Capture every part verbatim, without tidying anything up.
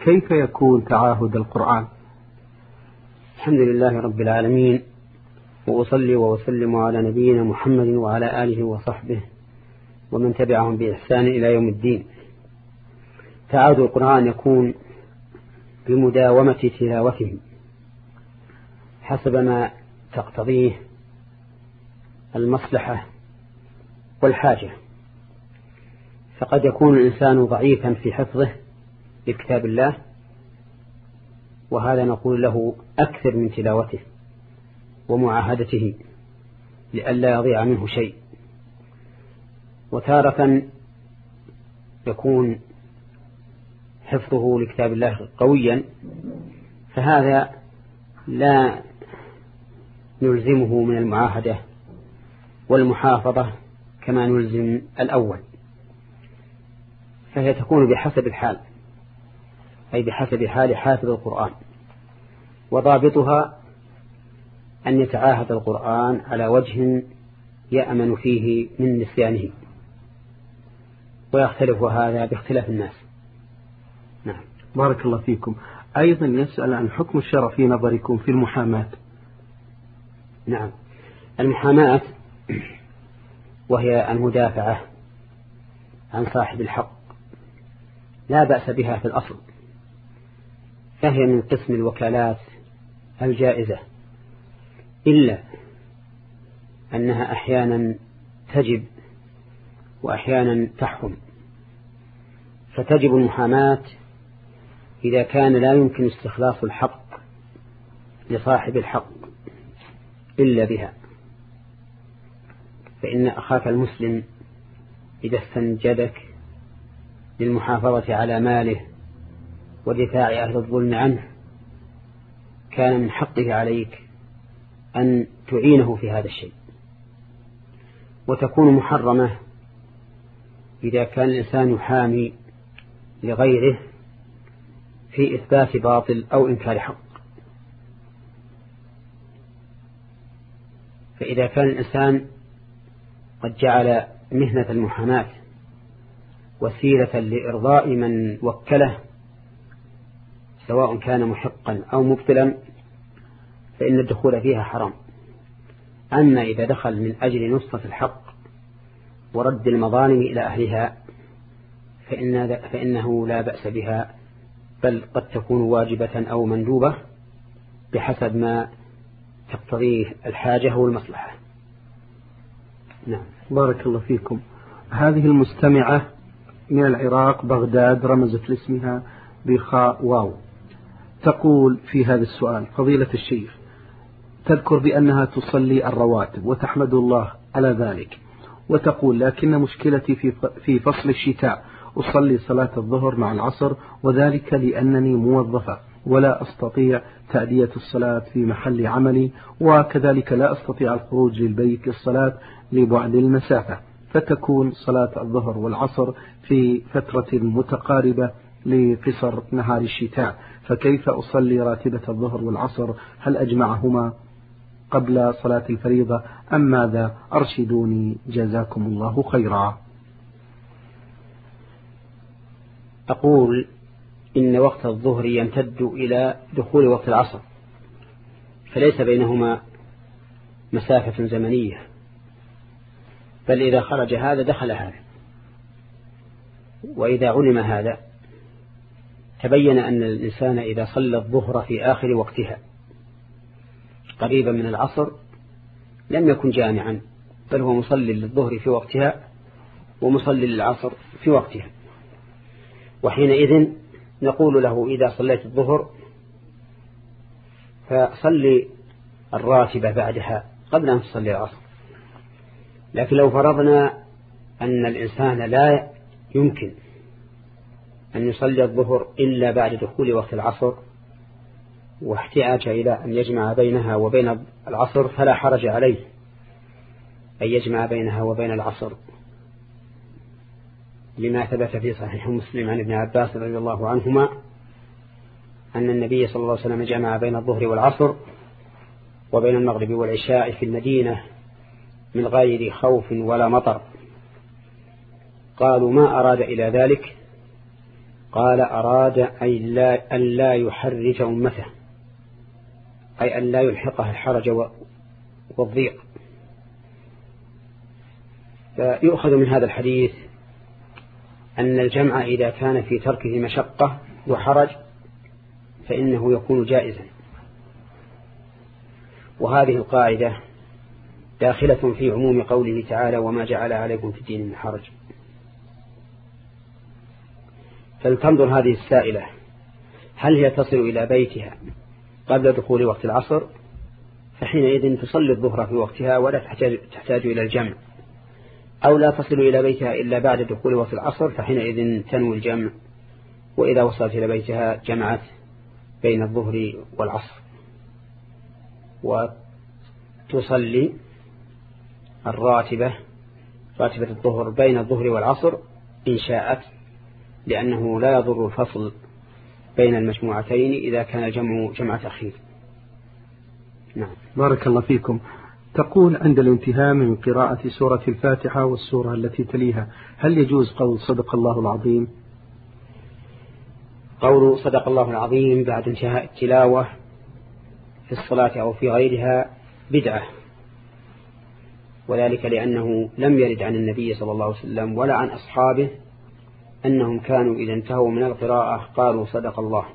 كيف يكون تعاهد القرآن؟ الحمد لله رب العالمين، وأصلي وأسلم على نبينا محمد وعلى آله وصحبه ومن تبعهم بإحسان إلى يوم الدين. تعاهد القرآن يكون بمداومة تلاوته حسب ما تقتضيه المصلحة والحاجة، فقد يكون الإنسان ضعيفا في حفظه لكتاب الله، وهذا نقول له أكثر من تلاوته ومعاهدته لئلا يضيع منه شيء. وتارة يكون حفظه لكتاب الله قويا، فهذا لا نلزمه من المعاهدة والمحافظة كما نلزم الأول، فهي تكون بحسب الحال، أي بحسب حال حافظ القرآن. وضابطها أن يتعاهد القرآن على وجه يأمن فيه من نسيانه، ويختلف هذا باختلاف الناس. نعم، بارك الله فيكم. أيضا يسأل عن حكم الشرع في نظركم في المحاماة. نعم، المحاماة وهي المدافعة عن صاحب الحق لا بأس بها في الأصل، فهي من قسم الوكالات الجائزة، إلا أنها أحيانا تجب وأحيانا تحرم. فتجب المحاماة إذا كان لا يمكن استخلاص الحق لصاحب الحق إلا بها، فإن أخاك المسلم إذا استنجدك للمحافظة على ماله ودفاع أهل الظلم عنه كان من حقه عليك أن تعينه في هذا الشيء. وتكون محرمة إذا كان الإنسان يحامي لغيره في إثبات باطل أو إنكار حق. فإذا كان الإنسان قد جعل مهنة المحاماة وسيلة لإرضاء من وكله سواء كان محقا أو مبطلا فإن الدخول فيها حرام. أما إذا دخل من أجل نصرة الحق ورد المظالم إلى أهلها فإن فإنه لا بأس بها، بل قد تكون واجبة أو مندوبة بحسب ما تقتضيه الحاجة والمصلحة. نعم، بارك الله فيكم. هذه المستمعة من العراق بغداد رمزت لاسمها بخاء واو، تقول في هذا السؤال: فضيلة الشيخ، تذكر بأنها تصلي الرواتب وتحمد الله على ذلك، وتقول: لكن مشكلتي في فصل الشتاء أصلي صلاة الظهر مع العصر، وذلك لأنني موظفة ولا أستطيع تأدية الصلاة في محل عملي، وكذلك لا أستطيع الخروج للبيت للصلاة لبعد المسافة، فتكون صلاة الظهر والعصر في فترة متقاربة لقصر نهار الشتاء، فكيف أصلي راتبة الظهر والعصر؟ هل أجمعهما قبل صلاة الفريضة أم ماذا؟ أرشدوني جزاكم الله خيرا. أقول إن وقت الظهر يمتد إلى دخول وقت العصر، فليس بينهما مسافة زمنية، بل إذا خرج هذا دخل هذا. وإذا علم هذا تبين أن الإنسان إذا صلى الظهر في آخر وقتها قريبا من العصر لم يكن جامعا، بل هو مصلي للظهر في وقتها ومصلي للعصر في وقتها. وحينئذ نقول له: إذا صليت الظهر فصلي الراتبة بعدها قبل أن تصلي العصر. لكن لو فرضنا أن الإنسان لا يمكن أن يصلي الظهر إلا بعد دخول وقت العصر واحتاج إلى أن يجمع بينها وبين العصر، فلا حرج عليه أن يجمع بينها وبين العصر، لما ثبت في صحيح مسلم عن ابن عباس رضي الله عنهما أن النبي صلى الله عليه وسلم جمع بين الظهر والعصر وبين المغرب والعشاء في المدينة من غير خوف ولا مطر. قالوا: ما أراد إلى ذلك؟ قال أراد أن لا يحرج أمته، أي أن لا يلحقها الحرج والضيق. فيؤخذ من هذا الحديث أن الجمع إذا كان في تركه مشقة وحرج فإنه يكون جائزا. وهذه القاعدة داخلة في عموم قوله تعالى وما جعل عليكم في الدين من حرج. فلتنظر هذه السائلة هل هي تصل إلى بيتها قبل دخول وقت العصر، فحينئذ تصلي الظهر في وقتها ولا تحتاج, تحتاج إلى الجمع، أو لا تصل إلى بيتها إلا بعد دخول وقت العصر فحينئذ تنوي الجمع، وإذا وصلت إلى بيتها جمعت بين الظهر والعصر، وتصلي الراتبة راتبة الظهر بين الظهر والعصر إن شاءت، لأنه لا يضر الفصل بين المجموعتين إذا كان الجمع جمع تأخير. نعم. بارك الله فيكم. تقول عند الانتهاء من قراءة سورة الفاتحة والسورة التي تليها هل يجوز قول صدق الله العظيم؟ قول صدق الله العظيم بعد انتهاء التلاوة في الصلاة أو في غيرها بدعة، وذلك لأنه لم يرد عن النبي صلى الله عليه وسلم ولا عن أصحابه أنهم كانوا إذا انتهوا من القراءة قالوا صدق الله.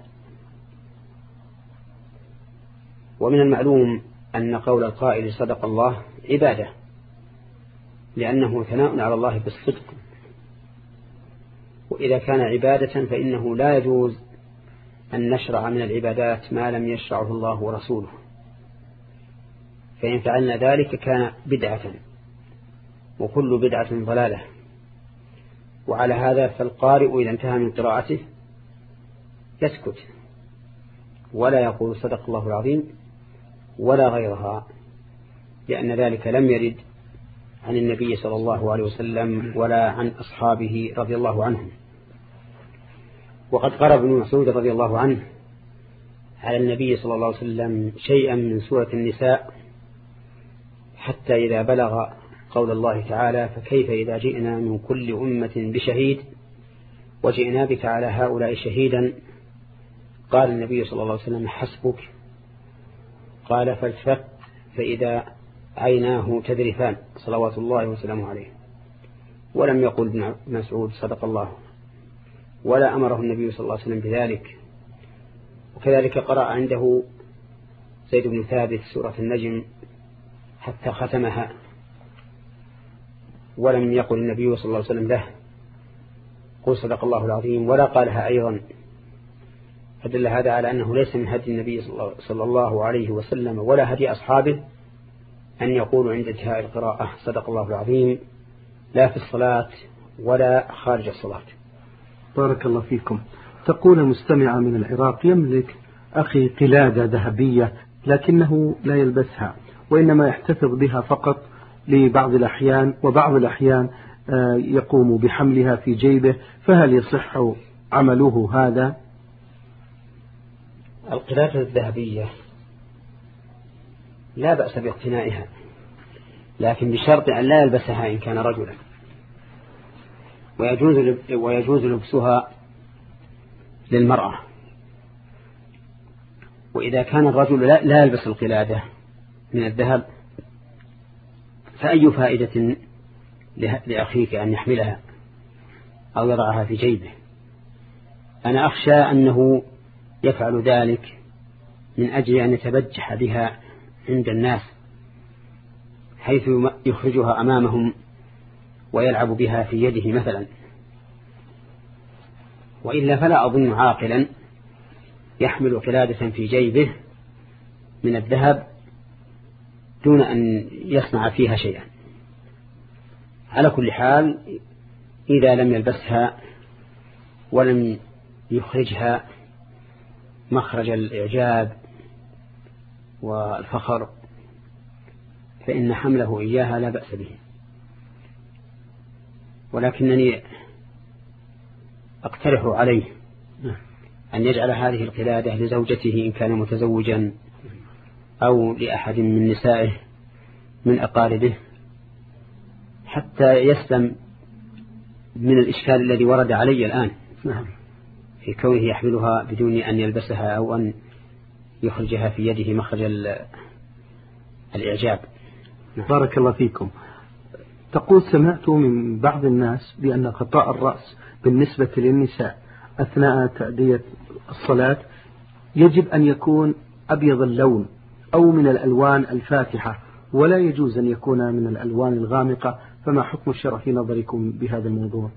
ومن المعلوم أن قول القائل صدق الله عبادة، لأنه ثناء على الله بالصدق، وإذا كان عبادة فإنه لا يجوز أن نشرع من العبادات ما لم يشرعه الله ورسوله، فإن فعلنا ذلك كان بدعة، وكل بدعة ضلالة. وعلى هذا فالقارئ إذا انتهى من قراءته يسكت ولا يقول صدق الله العظيم ولا غيرها، لأن ذلك لم يرد عن النبي صلى الله عليه وسلم ولا عن أصحابه رضي الله عنهم. وقد قرأ ابن مسعود رضي الله عنه على النبي صلى الله عليه وسلم شيئا من سورة النساء حتى إذا بلغ قول الله تعالى فكيف إذا جئنا من كل أمة بشهيد وجئنا بك على هؤلاء شهيدا، قال النبي صلى الله عليه وسلم حسبك، قال فالتفت فإذا عيناه تذرفان صلوات الله وسلامه عليه، ولم يقل ابن مسعود صدق الله، ولا أمره النبي صلى الله عليه وسلم بذلك. وكذلك قرأ عنده زيد بن ثابت سورة النجم حتى ختمها، ولم يقل النبي صلى الله عليه وسلم له قل صدق الله العظيم ولا قالها أيضا، فدل هذا على أنه ليس من هدي النبي صلى الله عليه وسلم ولا هدي أصحابه أن يقولوا عند انتهاء القراءة صدق الله العظيم، لا في الصلاة ولا خارج الصلاة. بارك الله فيكم. تقول مستمعة من العراق يملك أخي قلادة ذهبية لكنه لا يلبسها وإنما يحتفظ بها فقط لبعض الأحيان، وبعض الأحيان يقوم بحملها في جيبه، فهل يصح عمله هذا؟ القلادة الذهبية لا بأس باقتنائها، لكن بشرط أن لا يلبسها إن كان رجلا، ويجوز ويجوز لبسها للمرأة. وإذا كان الرجل لا يلبس القلادة من الذهب فأي فائدة لأخيك أن يحملها أو يضعها في جيبه؟ أنا أخشى أنه يفعل ذلك من أجل أن يتبجح بها عند الناس حيث يخرجها أمامهم ويلعب بها في يده مثلا، وإلا فلا أظن عاقلا يحمل قلادة في جيبه من الذهب دون أن يصنع فيها شيئا. على كل حال إذا لم يلبسها ولم يخرجها مخرج الإعجاب والفخر فإن حمله إياها لا بأس به، ولكنني أقترح عليه أن يجعل هذه القلادة لزوجته إن كان متزوجا أو لأحد من نسائه من أقاربه حتى يسلم من الإشكال الذي ورد علي الآن. في كونه يحملها بدون أن يلبسها أو أن يخرجها في يده مخرج الإعجاب. بارك الله فيكم. تقول سمعت من بعض الناس بأن غطاء الرأس بالنسبة للنساء أثناء تأدية الصلاة يجب أن يكون أبيض اللون أو من الألوان الفاتحة، ولا يجوز أن يكون من الألوان الغامقة، فما حكم الشرع في نظركم بهذا الموضوع؟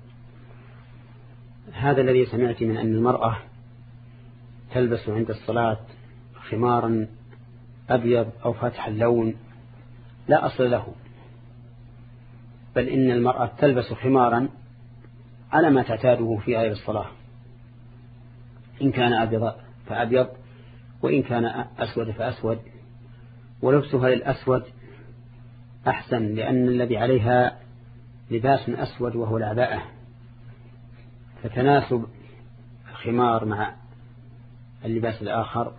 هذا الذي سمعت من أن المرأة تلبس عند الصلاة خمارا أبيض أو فاتح اللون لا أصل له، بل إن المرأة تلبس خمارا على ما تعتاده في غير الصلاة، إن كان أبيض فأبيض وإن كان أسود فأسود، ولبسها للأسود أحسن، لأن الذي عليها لباس أسود وهو العباءة، فتناسب الخمار مع اللباس الآخر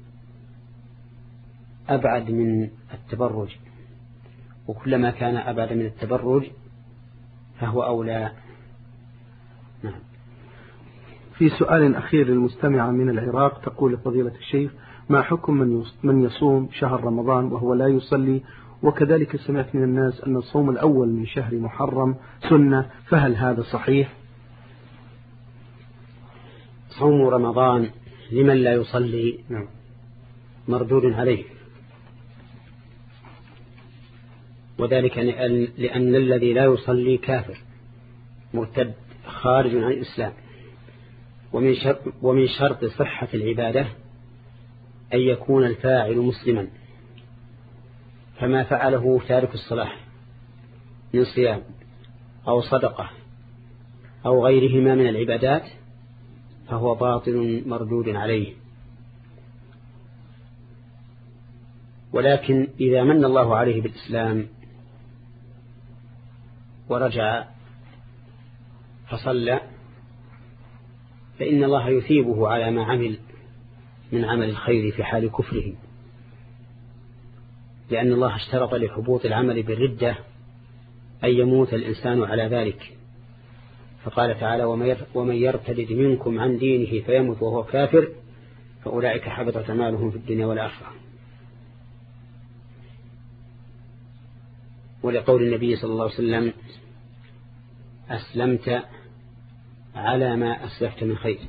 أبعد من التبرج، وكلما كان أبعد من التبرج فهو أولى. نعم. في سؤال أخير للمستمعة من العراق تقول فضيلة الشيخ: ما حكم من يصوم شهر رمضان وهو لا يصلي، وكذلك سمعت من الناس أن الصوم الأول من شهر محرم سنة، فهل هذا صحيح؟ صوم رمضان لمن لا يصلي مردود عليه، وذلك لأن الذي لا يصلي كافر مرتد خارج عن الإسلام، ومن شرط, ومن شرط صحة العبادة أن يكون الفاعل مسلما، فما فعله تارك الصلاة من صيام أو صدقة أو غيرهما من العبادات فهو باطل مردود عليه. ولكن إذا من الله عليه بالإسلام ورجع فصلى فإن الله يثيبه على ما عمل من عمل الخير في حال كفره، لأن الله اشترط لحبوط العمل بالردة أن يموت الإنسان على ذلك، فقال تعالى: ومن يرتد منكم عن دينه فيموت وهو كافر فأولئك حبطت أعمالهم في الدنيا والآخرة. ولقول النبي صلى الله عليه وسلم: أسلمت على ما أسلفت من خير.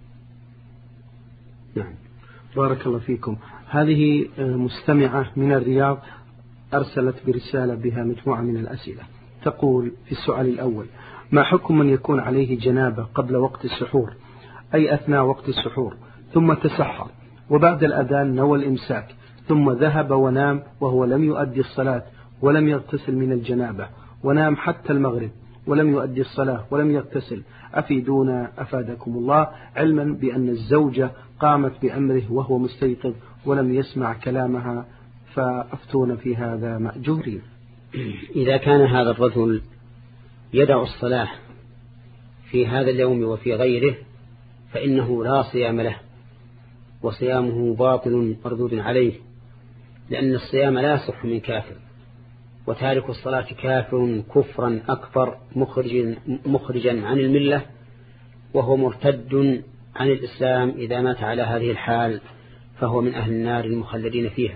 نعم. بارك الله فيكم. هذه مستمعة من الرياض أرسلت برسالة بها مجموعة من الأسئلة. تقول في السؤال الأول: ما حكم من يكون عليه جنابة قبل وقت السحور، أي أثناء وقت السحور، ثم تسحر وبعد الأذان نوى الإمساك ثم ذهب ونام وهو لم يؤدي الصلاة ولم يغتسل من الجنابة، ونام حتى المغرب ولم يؤدي الصلاة ولم يغتسل، أفيدونا أفادكم الله، علما بأن الزوجة قامت بأمره وهو مستيقظ ولم يسمع كلامها، فأفتون في هذا مأجورين. إذا كان هذا الرجل يدع الصلاة في هذا اليوم وفي غيره فإنه لا صيام له، وصيامه باطل مردود عليه، لأن الصيام لا يصح من كافر، وتارك الصلاة كافر كفرا أكبر مخرج مخرجا عن الملة، وهو مرتد عن الإسلام إذا مات على هذه الحال، فهو من أهل النار المخلدين فيها،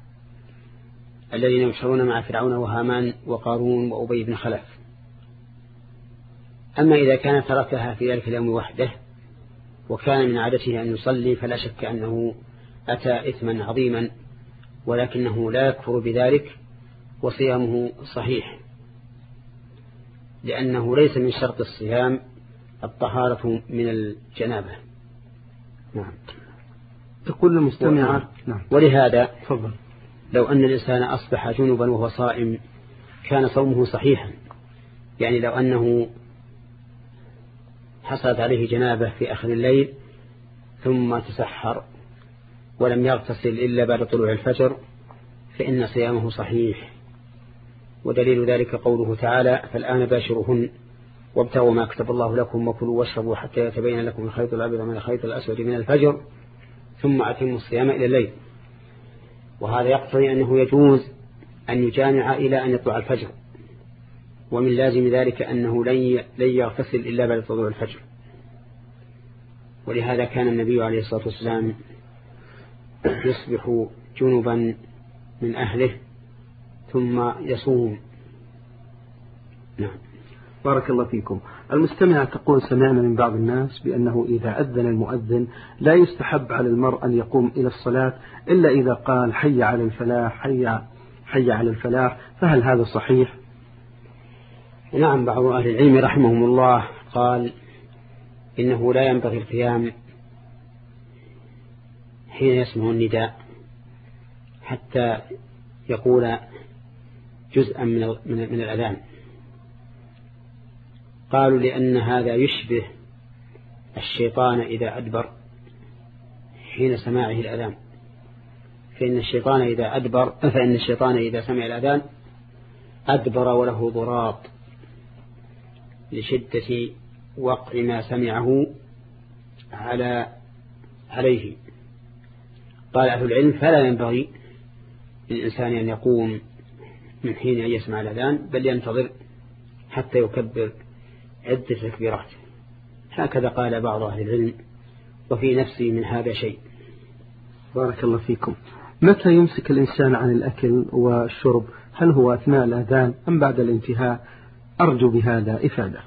الذين يحشرون مع فرعون وهامان وقارون وأبي بن خلف. أما إذا كان تركها في ذلك اليوم وحده وكان من عادته أن يصلي فلا شك أنه أتى إثما عظيما، ولكنه لا يكفر بذلك، وصيامه صحيح، لأنه ليس من شرط الصيام الطهارة من الجنابة. نعم. تقول المستمعة: نعم. ولهذا فضل. لو أن الإنسان أصبح جنبا وهو صائم كان صومه صحيحا، يعني لو أنه حصلت عليه جنابة في آخر الليل ثم تسحر ولم يغتسل إلا بعد طلوع الفجر فإن صيامه صحيح، ودليل ذلك قوله تعالى: فالآن باشرهن وابتغوا ما كتب الله لكم وكلوا واشربوا حتى يتبين لكم الخيط الأبيض من الخيط الأسود من الفجر ثم أتموا الصيام إلى الليل. وهذا يقتضي أنه يجوز أن يجامع إلى أن يطلع الفجر، ومن لازم ذلك أنه لن يغتسل إلا بعد طلوع الفجر. ولهذا كان النبي عليه الصلاة والسلام يصبح جنبا من أهله ثم يصوم. نعم. بارك الله فيكم. المستمع تقول: سمعنا من بعض الناس بأنه إذا أذن المؤذن لا يستحب على المرء أن يقوم إلى الصلاة إلا إذا قال حي على الفلاح حي, حي على الفلاح، فهل هذا صحيح؟ نعم، بعض أهل العلم رحمهم الله قال إنه لا ينبغي القيام حين يسمع النداء حتى يقول جزءا من من الأذان. قالوا لأن هذا يشبه الشيطان إذا أدبر حين سماعه الأذان، فإن الشيطان إذا أدبر فإن الشيطان إذا سمع الأذان أدبر وله ضراط لشدة وقع ما سمعه على عليه. قال أهل العلم: فلا ينبغي للإنسان أن يقوم من حين أن يسمع الأذان، بل ينتظر حتى يكبر عدة تكبيرات. هكذا قال بعض أهل العلم، وفي نفسي من هذا شيء. بارك الله فيكم. متى يمسك الإنسان عن الأكل والشرب؟ هل هو أثناء الأذان أم بعد الانتهاء؟ أرجو بهذا إفادة.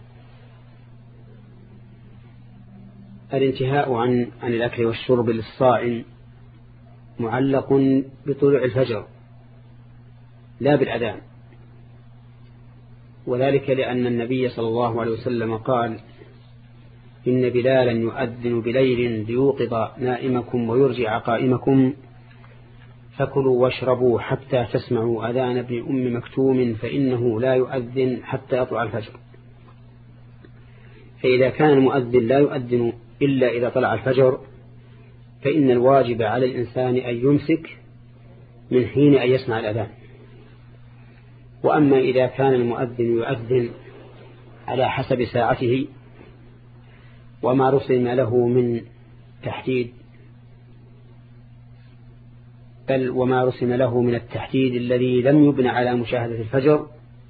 الانتهاء عن عن الأكل والشرب للصائم معلق بطلوع الفجر لا بالأذان، وذلك لأن النبي صلى الله عليه وسلم قال: إن بلالا يؤذن بليل ليوقظ نائمكم ويرجع قائمكم، فكلوا واشربوا حتى تسمعوا أذان ابن أم مكتوم فإنه لا يؤذن حتى يطلع الفجر. فإذا كان المؤذن لا يؤذن إلا إذا طلع الفجر، فإن الواجب على الإنسان أن يمسك من حين أن يسمع الأذان. وأما إذا كان المؤذن يؤذن على حسب ساعته وما رسم له من تحديد، بل وما رسم له من التحديد الذي لم يبنى على مشاهدة الفجر،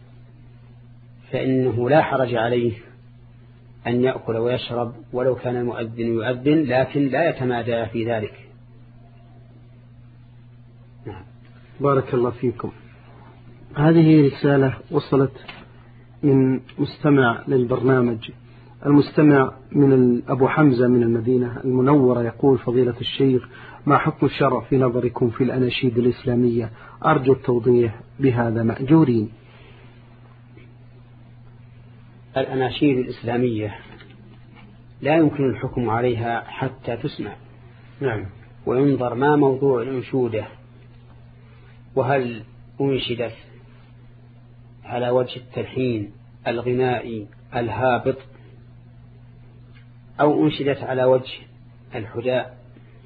فإنه لا حرج عليه أن يأكل ويشرب ولو كان المؤذن يؤذن، لكن لا يتمادى في ذلك. نعم. بارك الله فيكم. هذه رسالة وصلت من مستمع للبرنامج. المستمع من أبو حمزة من المدينة المنورة يقول: فضيلة الشيخ، ما حكم الشرع في نظركم في الأناشيد الإسلامية؟ أرجو التوضيح بهذا مأجورين. الأناشيد الإسلامية لا يمكن الحكم عليها حتى تسمع. نعم. وينظر ما موضوع الأنشودة، وهل أنشدت على وجه التلحين الغنائي الهابط أو أنشدت على وجه الحداء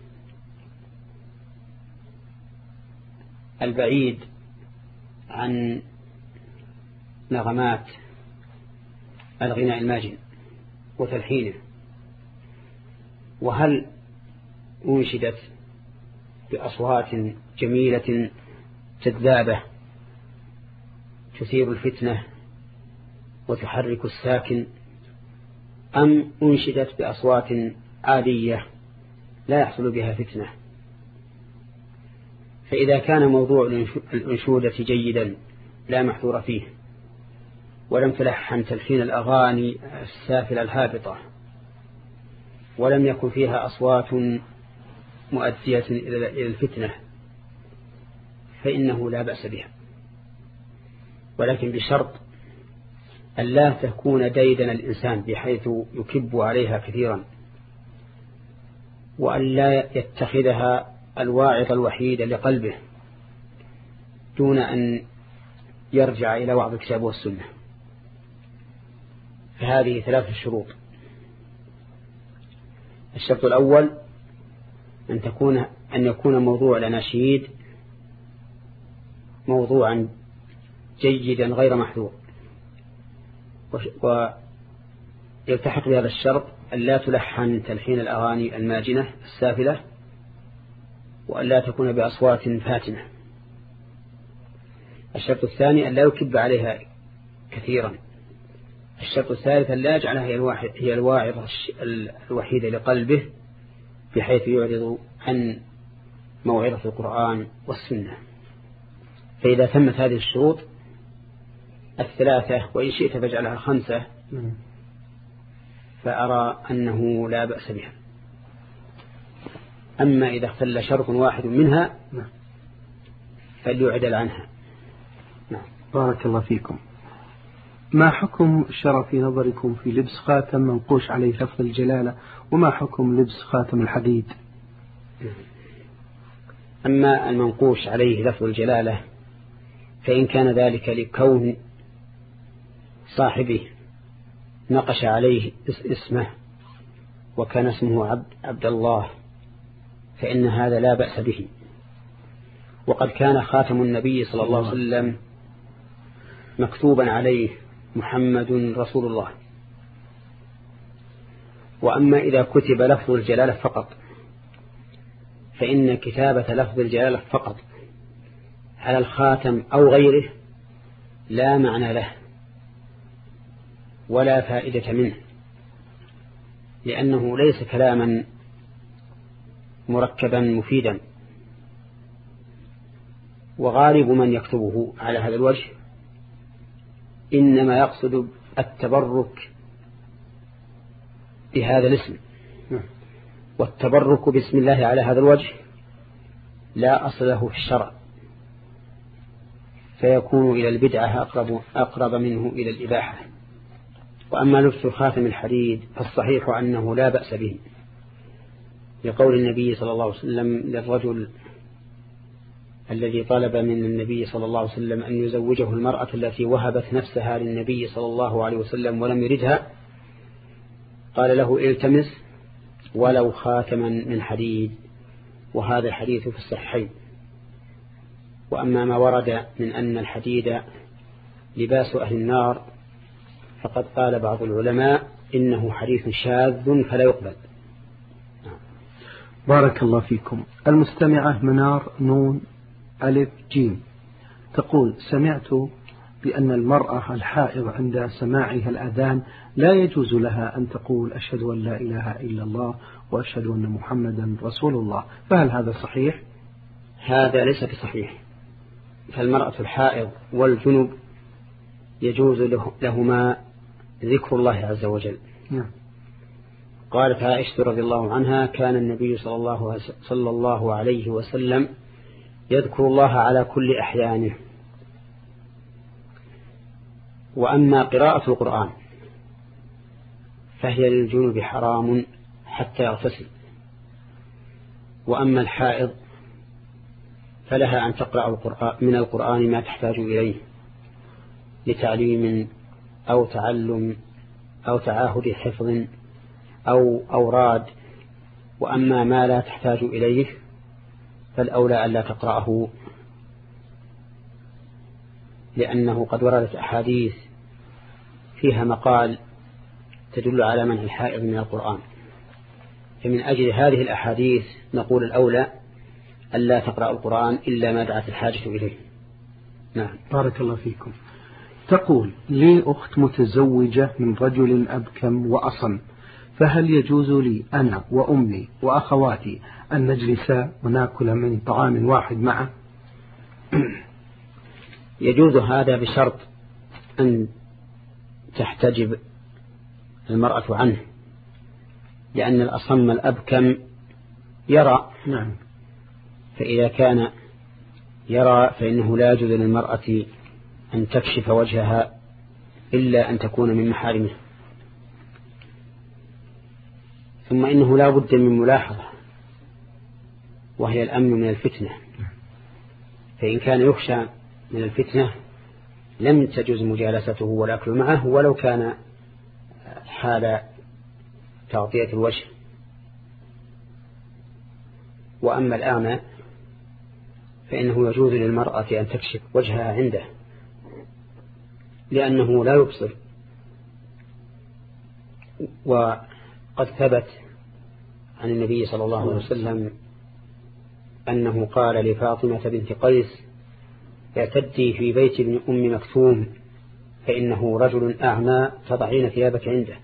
البعيد عن نغمات الغناء الماجن وتلحينه، وهل أنشدت بأصوات جميلة جذابة تثير الفتنة وتحرك الساكن، أم أنشدت بأصوات عادية لا يحصل بها فتنة. فإذا كان موضوع الأنشودة جيدا لا محذور فيه، ولم تلحن تلحين الأغاني السافلة الهابطة، ولم يكن فيها أصوات مؤدية إلى الفتنة، فإنه لا بأس بها، ولكن بشرط أن لا تكون ديدن الإنسان بحيث يكب عليها كثيرا، وأن لا يتخذها الواعظ الوحيد لقلبه دون أن يرجع إلى وعظ الكتاب والسنة. فهذه ثلاثة شروط. الشرط الأول أن تكون أن يكون موضوع الأناشيد موضوعا جيدا غير محذور، ويلتحق بهذا الشرط أن لا تلحن تلحين الأغاني الماجنة السافلة، وأن لا تكون بأصوات فاتنة. الشرط الثاني أن لا يكب عليها كثيرا. الشرط الثالث لا يجعلها هي الواعظة الوحيدة لقلبه بحيث يعرض عن موعظة القرآن والسنة. فإذا تمت هذه الشروط الثلاثة وإن شئت فاجعلها خمسة فأرى أنه لا بأس بها. أما إذا اختل شرط واحد منها فليعدل عنها. نعم. بارك الله فيكم. ما حكم الشرع في نظركم في لبس خاتم منقوش عليه لفظ الجلالة، وما حكم لبس خاتم الحديد؟ أما المنقوش عليه لفظ الجلالة فإن كان ذلك لكون صاحبه نقش عليه اسمه وكان اسمه عبد, عبد الله فإن هذا لا بأس به. وقد كان خاتم النبي صلى الله عليه وسلم مكتوبا عليه محمد رسول الله. وأما إذا كتب لفظ الجلالة فقط فإن كتابة لفظ الجلالة فقط على الخاتم أو غيره لا معنى له ولا فائدة منه، لأنه ليس كلاما مركبا مفيدا. وغالب من يكتبه على هذا الوجه إنما يقصد التبرك بهذا الاسم، والتبرك باسم الله على هذا الوجه لا أصل له في الشرع، فيكون إلى البدعة أقرب, أقرب منه إلى الإباحة. وأما لبس خاتم الحديد فالصحيح أنه لا بأس به، لقول النبي صلى الله عليه وسلم للرجل الذي طلب من النبي صلى الله عليه وسلم أن يزوجه المرأة التي وهبت نفسها للنبي صلى الله عليه وسلم ولم يردها، قال له التمس ولو خاتما من حديد، وهذا الحديث في الصحيحين. وأما ما ورد من أن الحديد لباس أهل النار فقد قال بعض العلماء إنه حديث شاذ فلا يقبل. بارك الله فيكم. المستمعة منار نون ألف جيم تقول: سمعت بأن المرأة الحائض عند سماعها الأذان لا يجوز لها أن تقول أشهد أن لا إله إلا الله وأشهد أن محمدا رسول الله، فهل هذا صحيح؟ هذا ليس بصحيح. فالمرأة الحائض والجنب يجوز لهما ذكر الله عز وجل. نعم. قالت عائشة رضي الله عنها: كان النبي صلى الله, صلى الله عليه وسلم يذكر الله على كل أحيانه. وأما قراءة القرآن فهي للجنوب حرام حتى يغتسل. وأما الحائض فلها أن تقرأ من القرآن ما تحتاج إليه لتعليم أو تعلم أو تعاهد حفظ أو أوراد. وأما ما لا تحتاج إليه فالأولى أن لا تقرأه، لأنه قد وردت أحاديث فيها مقال تدل على منع الحائض من القرآن. فمن أجل هذه الأحاديث نقول الأولى أن لا تقرأ القرآن إلا ما دعت الحاجة إليه. نعم. بارك الله فيكم. تقول: لي أخت متزوجة من رجل أبكم وأصم، فهل يجوز لي أنا وأمي وأخواتي أن نجلس ونأكل من طعام واحد معه؟ يجوز هذا بشرط أن تحتجب المرأة عنه، لأن الأصم الأبكم يرى. نعم. فإذا كان يرى فإنه لا يجوز للمرأة أن تكشف وجهها إلا أن تكون من محارمه. ثم إنه لا بد من ملاحظة، وهي الأمن من الفتنة. فإن كان يخشى من الفتنة لم تجوز مجالسته والأكل معه ولو كان حال تغطية الوجه. وأما الأعمى فإنه يجوز للمرأة أن تكشف وجهها عنده لأنه لا يبصر. وقد ثبت عن النبي صلى الله عليه وسلم أنه قال لفاطمة بنت قيس: اعتدي في بيت ابن أم مكتوم فإنه رجل أعمى تضعين ثيابك عنده.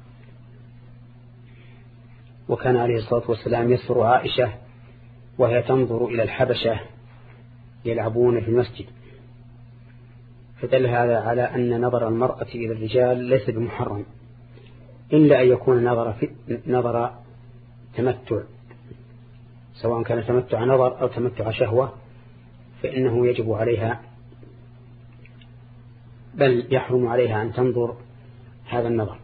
وكان عليه الصلاة والسلام يسر عائشة وهي تنظر إلى الحبشة يلعبون في المسجد، فدل هذا على أن نظر المرأة إلى الرجال ليس بمحرم إلا أن يكون نظر, في نظر تمتع، سواء كان تمتع نظر أو تمتع شهوة، فإنه يجب عليها بل يحرم عليها أن تنظر هذا النظر.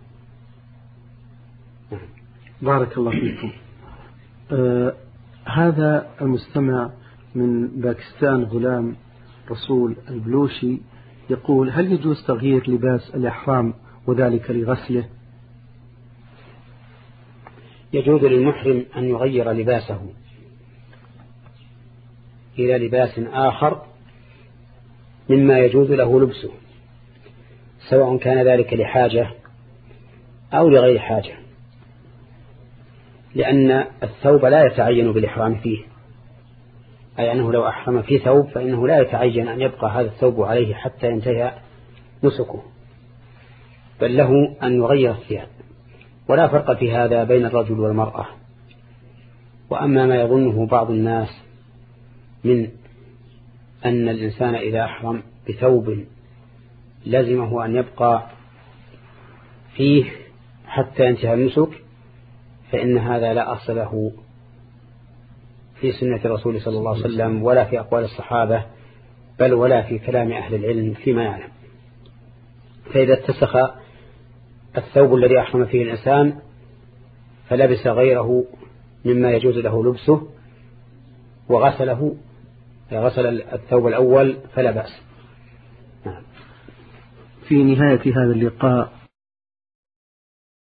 بارك الله فيكم. آه هذا المستمع من باكستان غلام رسول البلوشي يقول: هل يجوز تغيير لباس الإحرام وذلك لغسله؟ يجوز للمحرم أن يغير لباسه إلى لباس آخر مما يجوز له لبسه، سواء كان ذلك لحاجة أو لغير حاجة، لأن الثوب لا يتعين بالإحرام فيه، أي أنه لو أحرم في ثوب فإنه لا يتعين أن يبقى هذا الثوب عليه حتى ينتهي نسكه، بل له أن يغير الثياب، ولا فرق في هذا بين الرجل والمرأة. وأما ما يظنه بعض الناس من أن الإنسان إذا أحرم بثوب لازمه أن يبقى فيه حتى ينتهي النسك، فإن هذا لا أصل له في سنة الرسول صلى الله عليه وسلم ولا في أقوال الصحابة، بل ولا في كلام أهل العلم فيما يعلم. فإذا اتسخ الثوب الذي أحرم فيه الإنسان فلبس غيره مما يجوز له لبسه وغسله، غسل الثوب الأول فلا بأس. في نهاية هذا اللقاء